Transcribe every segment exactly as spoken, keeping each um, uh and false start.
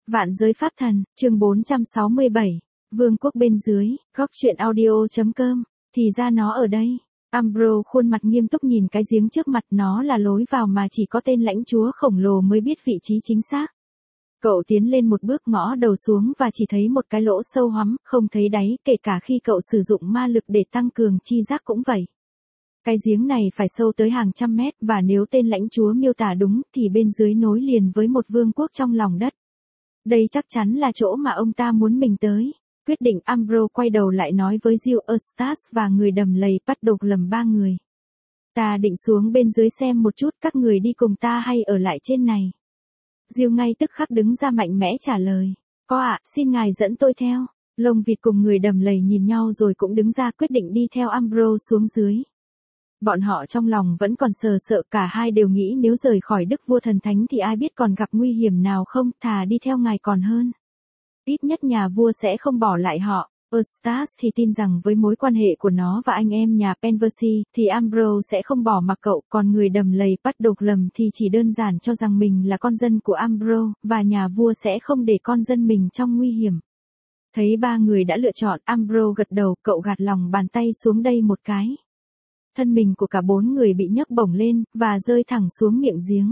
Vạn giới pháp thần, chương bốn trăm sáu mươi bảy, Vương quốc bên dưới, góc truyện audio.com, thì ra nó ở đây. Umbro khuôn mặt nghiêm túc nhìn cái giếng trước mặt, nó là lối vào mà chỉ có tên lãnh chúa khổng lồ mới biết vị trí chính xác. Cậu tiến lên một bước, ngõ đầu xuống và chỉ thấy một cái lỗ sâu hoắm, không thấy đáy, kể cả khi cậu sử dụng ma lực để tăng cường chi giác cũng vậy. Cái giếng này phải sâu tới hàng trăm mét, và nếu tên lãnh chúa miêu tả đúng thì bên dưới nối liền với một vương quốc trong lòng đất. Đây chắc chắn là chỗ mà ông ta muốn mình tới. Quyết định, Umbro quay đầu lại nói với Jill, Eustace và người đầm lầy bắt đột lầm ba người. Ta định xuống bên dưới xem một chút, các người đi cùng ta hay ở lại trên này? Jill ngay tức khắc đứng ra mạnh mẽ trả lời. Có ạ, xin ngài dẫn tôi theo. Lông vịt cùng người đầm lầy nhìn nhau rồi cũng đứng ra quyết định đi theo Umbro xuống dưới. Bọn họ trong lòng vẫn còn sờ sợ, cả hai đều nghĩ nếu rời khỏi Đức Vua Thần Thánh thì ai biết còn gặp nguy hiểm nào không, thà đi theo ngài còn hơn. Ít nhất nhà vua sẽ không bỏ lại họ. Eustace thì tin rằng với mối quan hệ của nó và anh em nhà Penversi thì Umbro sẽ không bỏ mặc cậu, còn người đầm lầy bắt đột lầm thì chỉ đơn giản cho rằng mình là con dân của Umbro, và nhà vua sẽ không để con dân mình trong nguy hiểm. Thấy ba người đã lựa chọn, Umbro gật đầu, cậu gạt lòng bàn tay xuống đây một cái. Thân mình của cả bốn người bị nhấc bổng lên, và rơi thẳng xuống miệng giếng.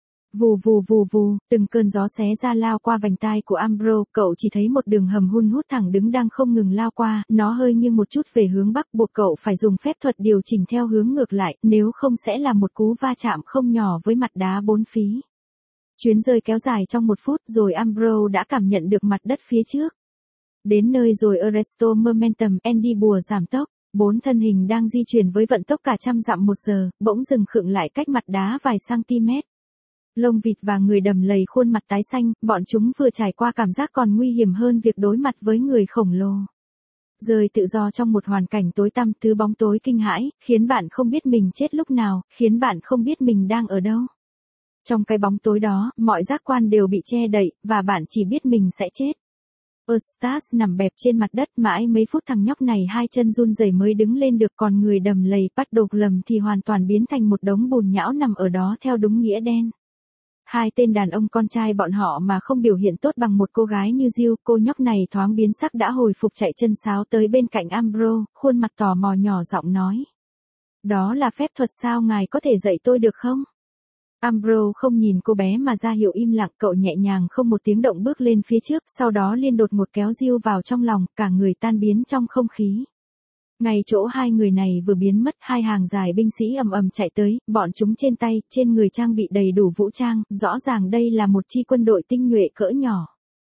Vù vù vù vù, từng cơn gió xé ra lao qua vành tai của Umbro, cậu chỉ thấy một đường hầm hun hút thẳng đứng đang không ngừng lao qua, nó hơi nghiêng một chút về hướng bắc, buộc cậu phải dùng phép thuật điều chỉnh theo hướng ngược lại, nếu không sẽ là một cú va chạm không nhỏ với mặt đá bốn phí. Chuyến rơi kéo dài trong một phút rồi Umbro đã cảm nhận được mặt đất phía trước. Đến nơi rồi Arresto Momentum, Andy bùa giảm tốc. Bốn thân hình đang di chuyển với vận tốc cả trăm dặm một giờ, bỗng dừng khựng lại cách mặt đá vài cm. Lông vịt và người đầm lầy khuôn mặt tái xanh, bọn chúng vừa trải qua cảm giác còn nguy hiểm hơn việc đối mặt với người khổng lồ. Rơi tự do trong một hoàn cảnh tối tăm, thứ bóng tối kinh hãi, khiến bạn không biết mình chết lúc nào, khiến bạn không biết mình đang ở đâu. Trong cái bóng tối đó, mọi giác quan đều bị che đậy, và bạn chỉ biết mình sẽ chết. Eustace nằm bẹp trên mặt đất, mãi mấy phút thằng nhóc này hai chân run rẩy mới đứng lên được, còn người đầm lầy bắt đột lầm thì hoàn toàn biến thành một đống bùn nhão nằm ở đó theo đúng nghĩa đen. Hai tên đàn ông con trai bọn họ mà không biểu hiện tốt bằng một cô gái như Jill, cô nhóc này thoáng biến sắc đã hồi phục, chạy chân sáo tới bên cạnh Umbro, khuôn mặt tò mò nhỏ giọng nói. Đó là phép thuật sao, ngài có thể dạy tôi được không? Umbro không nhìn cô bé mà ra hiệu im lặng, cậu nhẹ nhàng không một tiếng động bước lên phía trước, sau đó liên đột một kéo Jill vào trong lòng, cả người tan biến trong không khí. Ngay chỗ hai người này vừa biến mất, hai hàng dài binh sĩ ầm ầm chạy tới, bọn chúng trên tay, trên người trang bị đầy đủ vũ trang, rõ ràng đây là một chi quân đội tinh nhuệ cỡ nhỏ.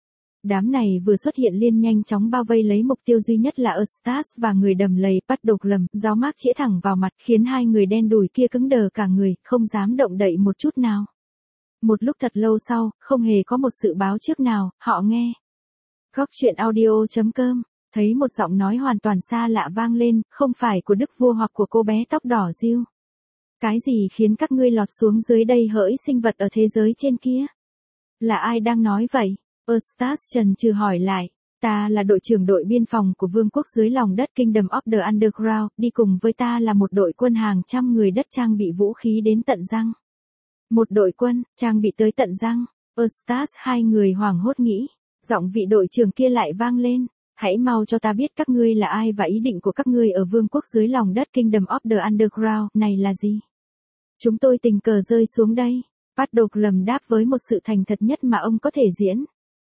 Đám này vừa xuất hiện liền nhanh chóng bao vây lấy mục tiêu duy nhất là Eustace và người đầm lầy bắt đột lầm, giáo mác chĩa thẳng vào mặt, khiến hai người đen đủi kia cứng đờ cả người, không dám động đậy một chút nào. Một lúc thật lâu sau, không hề có một sự báo trước nào, họ nghe. Góc truyện audio.com, thấy một giọng nói hoàn toàn xa lạ vang lên, không phải của đức vua hoặc của cô bé tóc đỏ Jill. Cái gì khiến các ngươi lọt xuống dưới đây hỡi sinh vật ở thế giới trên kia? Là ai đang nói vậy? Eustace chần chừ hỏi lại. Ta là đội trưởng đội biên phòng của vương quốc dưới lòng đất Kingdom of the Underground, đi cùng với ta là một đội quân hàng trăm người đất trang bị vũ khí đến tận răng. Một đội quân, trang bị tới tận răng. Eustace hai người hoảng hốt nghĩ. Giọng vị đội trưởng kia lại vang lên. Hãy mau cho ta biết các ngươi là ai và ý định của các ngươi ở vương quốc dưới lòng đất Kingdom of the Underground này là gì? Chúng tôi tình cờ rơi xuống đây. Bắt đột lầm đáp với một sự thành thật nhất mà ông có thể diễn.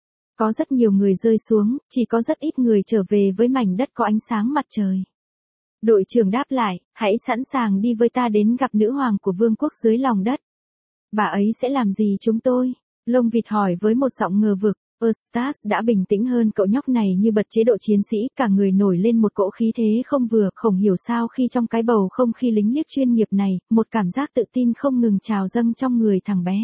Có rất nhiều người rơi xuống, chỉ có rất ít người trở về với mảnh đất có ánh sáng mặt trời. Đội trưởng đáp lại, hãy sẵn sàng đi với ta đến gặp nữ hoàng của vương quốc dưới lòng đất. Bà ấy sẽ làm gì chúng tôi? Lông vịt hỏi với một giọng ngờ vực. Eustace đã bình tĩnh hơn, cậu nhóc này như bật chế độ chiến sĩ, cả người nổi lên một cỗ khí thế không vừa, không hiểu sao khi trong cái bầu không khí lính liếc chuyên nghiệp này, một cảm giác tự tin không ngừng trào dâng trong người thằng bé.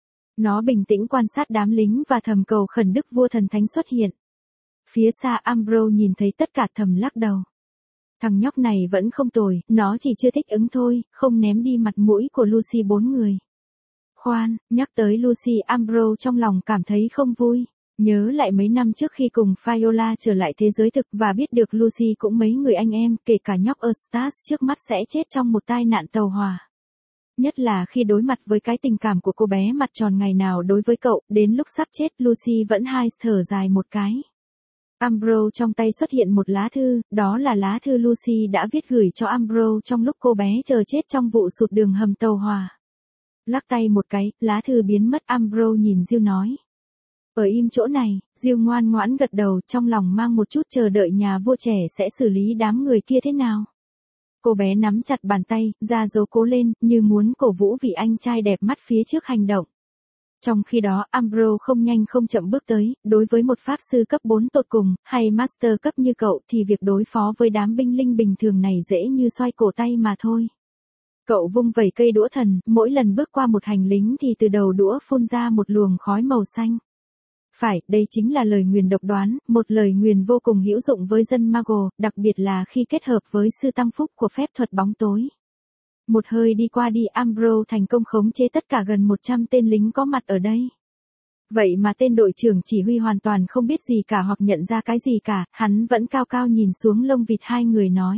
Nó bình tĩnh quan sát đám lính và thầm cầu khẩn đức vua thần thánh xuất hiện. Phía xa Umbro nhìn thấy tất cả thầm lắc đầu. Thằng nhóc này vẫn không tồi, nó chỉ chưa thích ứng thôi, không ném đi mặt mũi của Lucy bốn người. Khoan, nhắc tới Lucy, Umbro trong lòng cảm thấy không vui. Nhớ lại mấy năm trước khi cùng Viola trở lại thế giới thực và biết được Lucy cũng mấy người anh em, kể cả nhóc Eustace trước mắt sẽ chết trong một tai nạn tàu hỏa. Nhất là khi đối mặt với cái tình cảm của cô bé mặt tròn ngày nào đối với cậu, đến lúc sắp chết Lucy vẫn hai thở dài một cái. Ambrose trong tay xuất hiện một lá thư, đó là lá thư Lucy đã viết gửi cho Ambrose trong lúc cô bé chờ chết trong vụ sụt đường hầm tàu hỏa. Lắc tay một cái, lá thư biến mất. Ambrose nhìn Jill nói. Ở im chỗ này, Jill ngoan ngoãn gật đầu, trong lòng mang một chút chờ đợi nhà vua trẻ sẽ xử lý đám người kia thế nào. Cô bé nắm chặt bàn tay, ra dấu cố lên, như muốn cổ vũ vị anh trai đẹp mắt phía trước hành động. Trong khi đó, Ambrose không nhanh không chậm bước tới, đối với một pháp sư cấp bốn tột cùng, hay master cấp như cậu thì việc đối phó với đám binh linh bình thường này dễ như xoay cổ tay mà thôi. Cậu vung vẩy cây đũa thần, mỗi lần bước qua một hành lính thì từ đầu đũa phun ra một luồng khói màu xanh. Phải, đây chính là lời nguyền độc đoán, một lời nguyền vô cùng hữu dụng với dân Mago, đặc biệt là khi kết hợp với sự tăng phúc của phép thuật bóng tối. Một hơi đi qua đi, Ambrose thành công khống chế tất cả gần một trăm tên lính có mặt ở đây. Vậy mà tên đội trưởng chỉ huy hoàn toàn không biết gì cả hoặc nhận ra cái gì cả, hắn vẫn cao cao nhìn xuống lông vịt hai người nói.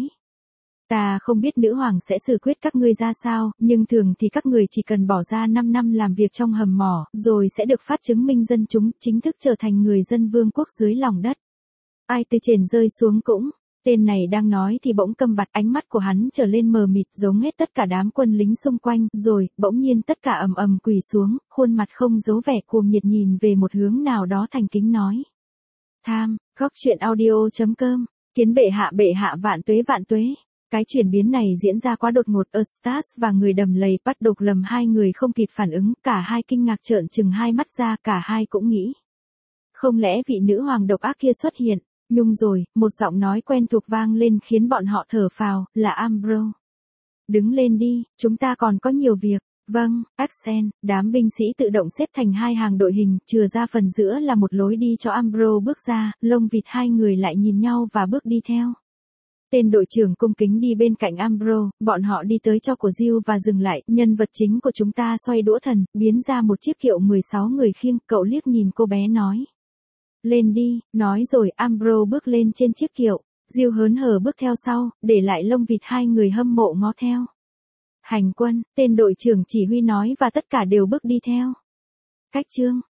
Ta không biết nữ hoàng sẽ xử quyết các ngươi ra sao, nhưng thường thì các người chỉ cần bỏ ra năm năm làm việc trong hầm mỏ, rồi sẽ được phát chứng minh dân chúng, chính thức trở thành người dân vương quốc dưới lòng đất. Ai từ trên rơi xuống cũng, tên này đang nói thì bỗng câm bặt, ánh mắt của hắn trở lên mờ mịt giống hết tất cả đám quân lính xung quanh, rồi, bỗng nhiên tất cả ầm ầm quỳ xuống, khuôn mặt không giấu vẻ cuồng nhiệt nhìn về một hướng nào đó thành kính nói. Tham, góc truyện audio chấm com, kiến bệ hạ bệ hạ vạn tuế vạn tuế. Cái chuyển biến này diễn ra quá đột ngột, Eustace và người đầm lầy bắt độc lầm hai người không kịp phản ứng, cả hai kinh ngạc trợn trừng hai mắt ra, cả hai cũng nghĩ. Không lẽ vị nữ hoàng độc ác kia xuất hiện, nhung rồi, một giọng nói quen thuộc vang lên khiến bọn họ thở phào, là Ambrose. Đứng lên đi, chúng ta còn có nhiều việc. Vâng, Axel, đám binh sĩ tự động xếp thành hai hàng đội hình, chừa ra phần giữa là một lối đi cho Ambrose bước ra, lông vịt hai người lại nhìn nhau và bước đi theo. Tên đội trưởng cung kính đi bên cạnh Ambrose, bọn họ đi tới cho của Jill và dừng lại, nhân vật chính của chúng ta xoay đũa thần, biến ra một chiếc kiệu mười sáu người khiêng, cậu liếc nhìn cô bé nói. Lên đi, nói rồi Ambrose bước lên trên chiếc kiệu, Jill hớn hở bước theo sau, để lại lông vịt hai người hâm mộ ngó theo. Hành quân, tên đội trưởng chỉ huy nói và tất cả đều bước đi theo. Cách chương